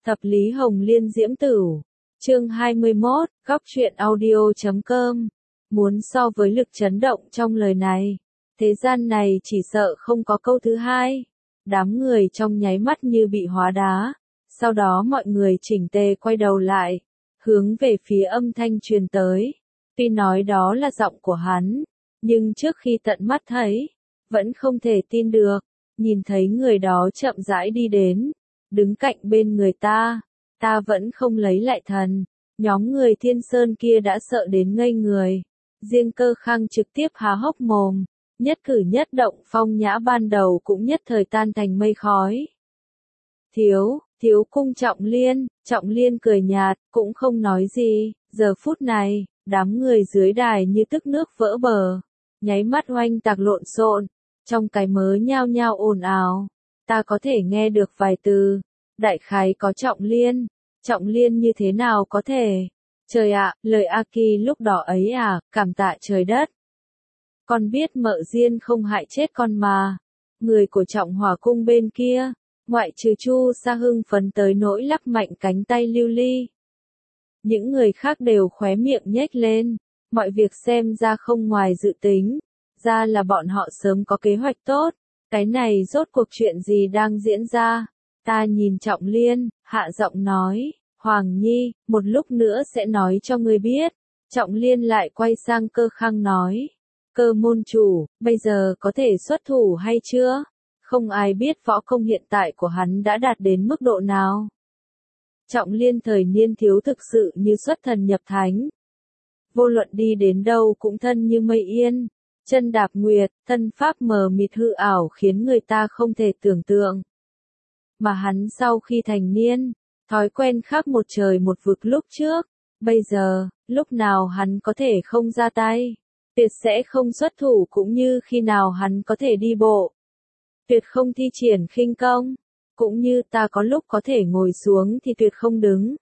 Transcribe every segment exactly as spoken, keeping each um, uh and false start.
Thập lý Hồng Liên Diễm Tửu. Chương hai mươi mốt, góc truyện audio chấm com. Muốn so với lực chấn động trong lời này, thế gian này chỉ sợ không có câu thứ hai. Đám người trong nháy mắt như bị hóa đá, sau đó mọi người chỉnh tề quay đầu lại, hướng về phía âm thanh truyền tới. Tuy nói đó là giọng của hắn, nhưng trước khi tận mắt thấy, vẫn không thể tin được. Nhìn thấy người đó chậm rãi đi đến, đứng cạnh bên người ta, ta vẫn không lấy lại thần. Nhóm người Thiên Sơn kia đã sợ đến ngây người. Riêng Cơ Khang trực tiếp há hốc mồm, nhất cử nhất động phong nhã ban đầu cũng nhất thời tan thành mây khói. Thiếu, thiếu cung Trọng Liên, Trọng Liên cười nhạt, cũng không nói gì. Giờ phút này, đám người dưới đài như tức nước vỡ bờ, nháy mắt oanh tạc lộn xộn, trong cái mớ nhao nhao ồn ào. Ta có thể nghe được vài từ, đại khái có Trọng Liên. Trọng Liên như thế nào có thể? Trời ạ, lời A Kỳ lúc đó ấy à, cảm tạ trời đất. Con biết Mợ Diên không hại chết con mà. Người của Trọng Hỏa cung bên kia, ngoại trừ Chu Sa hưng phấn tới nỗi lắc mạnh cánh tay lưu ly. Những người khác đều khóe miệng nhếch lên, mọi việc xem ra không ngoài dự tính, ra là bọn họ sớm có kế hoạch tốt. Cái này rốt cuộc chuyện gì đang diễn ra? Ta nhìn Trọng Liên, hạ giọng nói, Hoàng Nhi, một lúc nữa sẽ nói cho ngươi biết. Trọng Liên lại quay sang Cơ Khang nói, Cơ môn chủ, bây giờ có thể xuất thủ hay chưa? Không ai biết võ công hiện tại của hắn đã đạt đến mức độ nào. Trọng Liên thời niên thiếu thực sự như xuất thần nhập thánh. Vô luận đi đến đâu cũng thân như mây yên, chân đạp nguyệt, thân pháp mờ mịt hư ảo khiến người ta không thể tưởng tượng. Mà hắn sau khi thành niên, thói quen khác một trời một vực lúc trước, bây giờ, lúc nào hắn có thể không ra tay, tuyệt sẽ không xuất thủ cũng như khi nào hắn có thể đi bộ. Tuyệt không thi triển khinh công, cũng như ta có lúc có thể ngồi xuống thì tuyệt không đứng.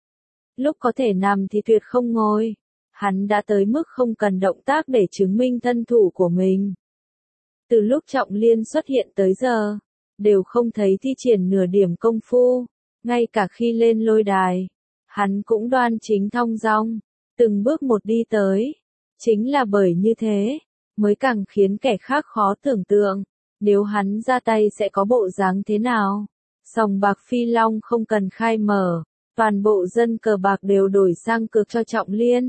Lúc có thể nằm thì tuyệt không ngồi. Hắn đã tới mức không cần động tác để chứng minh thân thủ của mình. Từ lúc Trọng Liên xuất hiện tới giờ, đều không thấy thi triển nửa điểm công phu, ngay cả khi lên lôi đài, hắn cũng đoan chính thong dong, từng bước một đi tới. Chính là bởi như thế, mới càng khiến kẻ khác khó tưởng tượng, nếu hắn ra tay sẽ có bộ dáng thế nào. Sòng bạc Phi Long không cần khai mở, toàn bộ dân cờ bạc đều đổi sang cược cho Trọng Liên.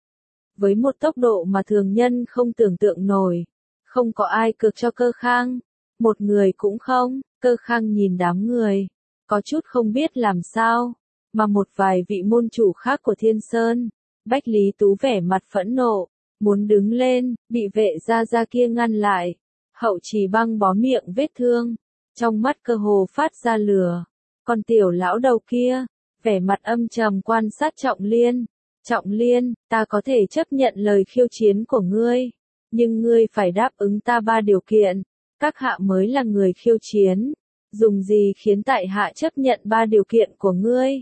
Với một tốc độ mà thường nhân không tưởng tượng nổi, không có ai cược cho Cơ Khang, một người cũng không. Cơ Khang nhìn đám người, có chút không biết làm sao, mà một vài vị môn chủ khác của Thiên Sơn, Bách Lý Tú vẻ mặt phẫn nộ, muốn đứng lên, bị vệ gia gia kia ngăn lại. Hậu Trì băng bó miệng vết thương, trong mắt cơ hồ phát ra lửa. Còn tiểu lão đầu kia, vẻ mặt âm trầm quan sát Trọng Liên. Trọng Liên, ta có thể chấp nhận lời khiêu chiến của ngươi, nhưng ngươi phải đáp ứng ta ba điều kiện. Các hạ mới là người khiêu chiến, dùng gì khiến tại hạ chấp nhận ba điều kiện của ngươi?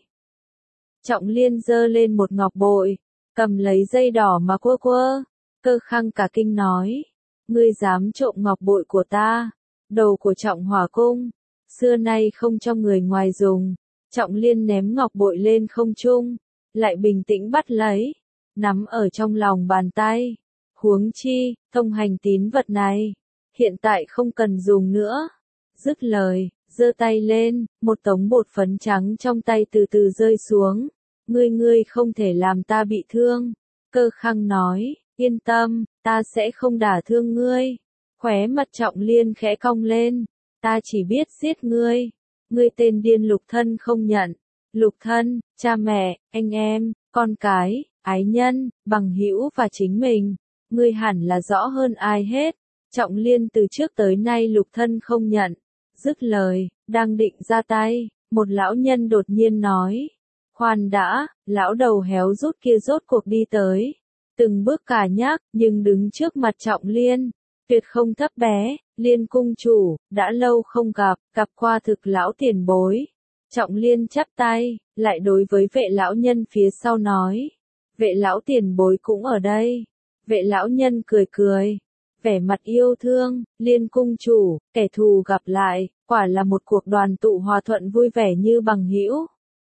Trọng Liên giơ lên một ngọc bội, cầm lấy dây đỏ mà quơ quơ. Cơ Khang cả kinh nói, ngươi dám trộm ngọc bội của ta? Đầu của Trọng Hỏa cung, xưa nay không cho người ngoài dùng. Trọng Liên ném ngọc bội lên không trung, lại bình tĩnh bắt lấy, nắm ở trong lòng bàn tay. Huống chi, thông hành tín vật này, hiện tại không cần dùng nữa. Dứt lời, giơ tay lên, một tống bột phấn trắng trong tay từ từ rơi xuống. Ngươi ngươi không thể làm ta bị thương. Cơ Khang nói, yên tâm, ta sẽ không đả thương ngươi. Khóe mặt Trọng Liên khẽ cong lên, ta chỉ biết giết ngươi. Ngươi tên điên Lục Thân không nhận. Lục Thân, cha mẹ, anh em, con cái, ái nhân, bằng hữu và chính mình. Ngươi hẳn là rõ hơn ai hết. Trọng Liên từ trước tới nay Lục Thân không nhận. Dứt lời, đang định ra tay, một lão nhân đột nhiên nói, khoan đã. Lão đầu héo rút kia rốt cuộc đi tới, từng bước cả nhác, nhưng đứng trước mặt Trọng Liên, tuyệt không thấp bé. Liên cung chủ, đã lâu không gặp, gặp qua thực lão tiền bối. Trọng Liên chắp tay, lại đối với vệ lão nhân phía sau nói, vệ lão tiền bối cũng ở đây. Vệ lão nhân cười cười, vẻ mặt yêu thương. Liên cung chủ, kẻ thù gặp lại, quả là một cuộc đoàn tụ hòa thuận vui vẻ như bằng hữu.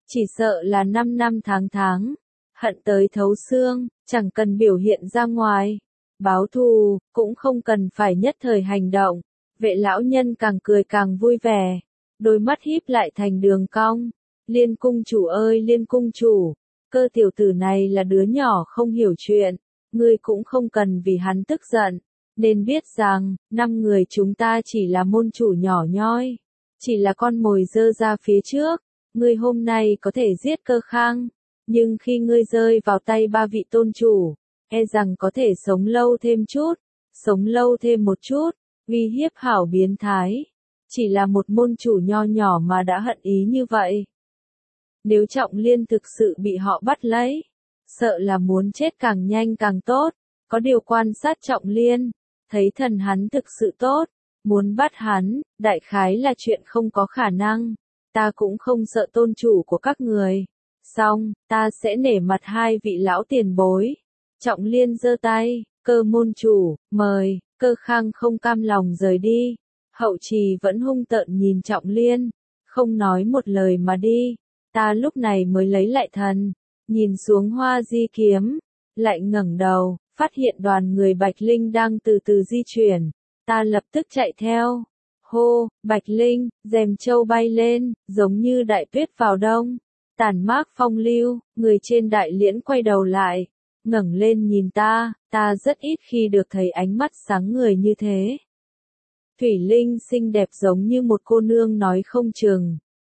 Chỉ sợ là năm năm tháng tháng, hận tới thấu xương, chẳng cần biểu hiện ra ngoài. Báo thù, cũng không cần phải nhất thời hành động. Vệ lão nhân càng cười càng vui vẻ, đôi mắt híp lại thành đường cong. Liên cung chủ ơi Liên cung chủ, Cơ tiểu tử này là đứa nhỏ không hiểu chuyện, ngươi cũng không cần vì hắn tức giận, nên biết rằng, năm người chúng ta chỉ là môn chủ nhỏ nhoi, chỉ là con mồi dơ ra phía trước, ngươi hôm nay có thể giết Cơ Khang, nhưng khi ngươi rơi vào tay ba vị tôn chủ, e rằng có thể sống lâu thêm chút, sống lâu thêm một chút, uy hiếp hảo biến thái, chỉ là một môn chủ nho nhỏ mà đã hận ý như vậy. Nếu Trọng Liên thực sự bị họ bắt lấy, sợ là muốn chết càng nhanh càng tốt, có điều quan sát Trọng Liên, thấy thần hắn thực sự tốt, muốn bắt hắn, đại khái là chuyện không có khả năng, ta cũng không sợ tôn chủ của các người. Xong, ta sẽ nể mặt hai vị lão tiền bối. Trọng Liên giơ tay, Cơ môn chủ, mời. Cơ Khang không cam lòng rời đi. Hậu trì vẫn hung tợn nhìn Trọng Liên, không nói một lời mà đi. Ta lúc này mới lấy lại thần, nhìn xuống hoa di kiếm, lại ngẩng đầu, phát hiện đoàn người Bạch Linh đang từ từ di chuyển. Ta lập tức chạy theo. Hô, Bạch Linh, rèm châu bay lên, giống như đại tuyết vào đông. Tản mát phong lưu, người trên đại liễn quay đầu lại, ngẩng lên nhìn ta, ta rất ít khi được thấy ánh mắt sáng người như thế. Thủy Linh xinh đẹp giống như một cô nương nói không chừng.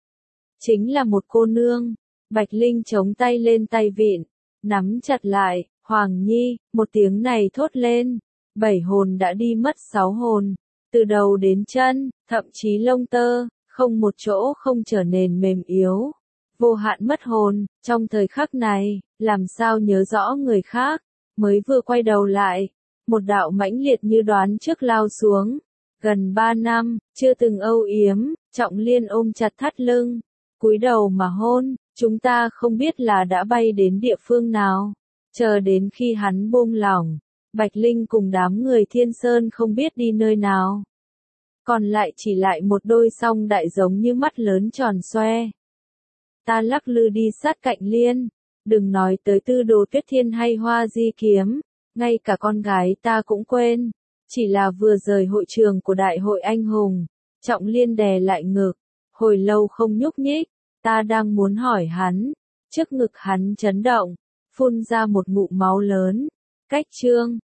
Chính là một cô nương. Bạch Linh chống tay lên tay vịn, nắm chặt lại, Hoàng Nhi, một tiếng này thốt lên. Bảy hồn đã đi mất sáu hồn, từ đầu đến chân, thậm chí lông tơ, không một chỗ không trở nên mềm yếu. Vô hạn mất hồn, trong thời khắc này, làm sao nhớ rõ người khác, mới vừa quay đầu lại, một đạo mãnh liệt như đoán trước lao xuống. Gần ba năm, chưa từng âu yếm, Trọng Liên ôm chặt thắt lưng, cúi đầu mà hôn, chúng ta không biết là đã bay đến địa phương nào, chờ đến khi hắn buông lỏng, Bạch Linh cùng đám người Thiên Sơn không biết đi nơi nào. Còn lại chỉ lại một đôi song đại giống như mắt lớn tròn xoe. Ta lắc lư đi sát cạnh Liên, đừng nói tới Tư Đồ Tuyết Thiên hay Hoa Di Kiếm, ngay cả con gái ta cũng quên, chỉ là vừa rời hội trường của đại hội anh hùng, Trọng Liên đè lại ngực, hồi lâu không nhúc nhích, ta đang muốn hỏi hắn, trước ngực hắn chấn động, phun ra một ngụm máu lớn, cách chương.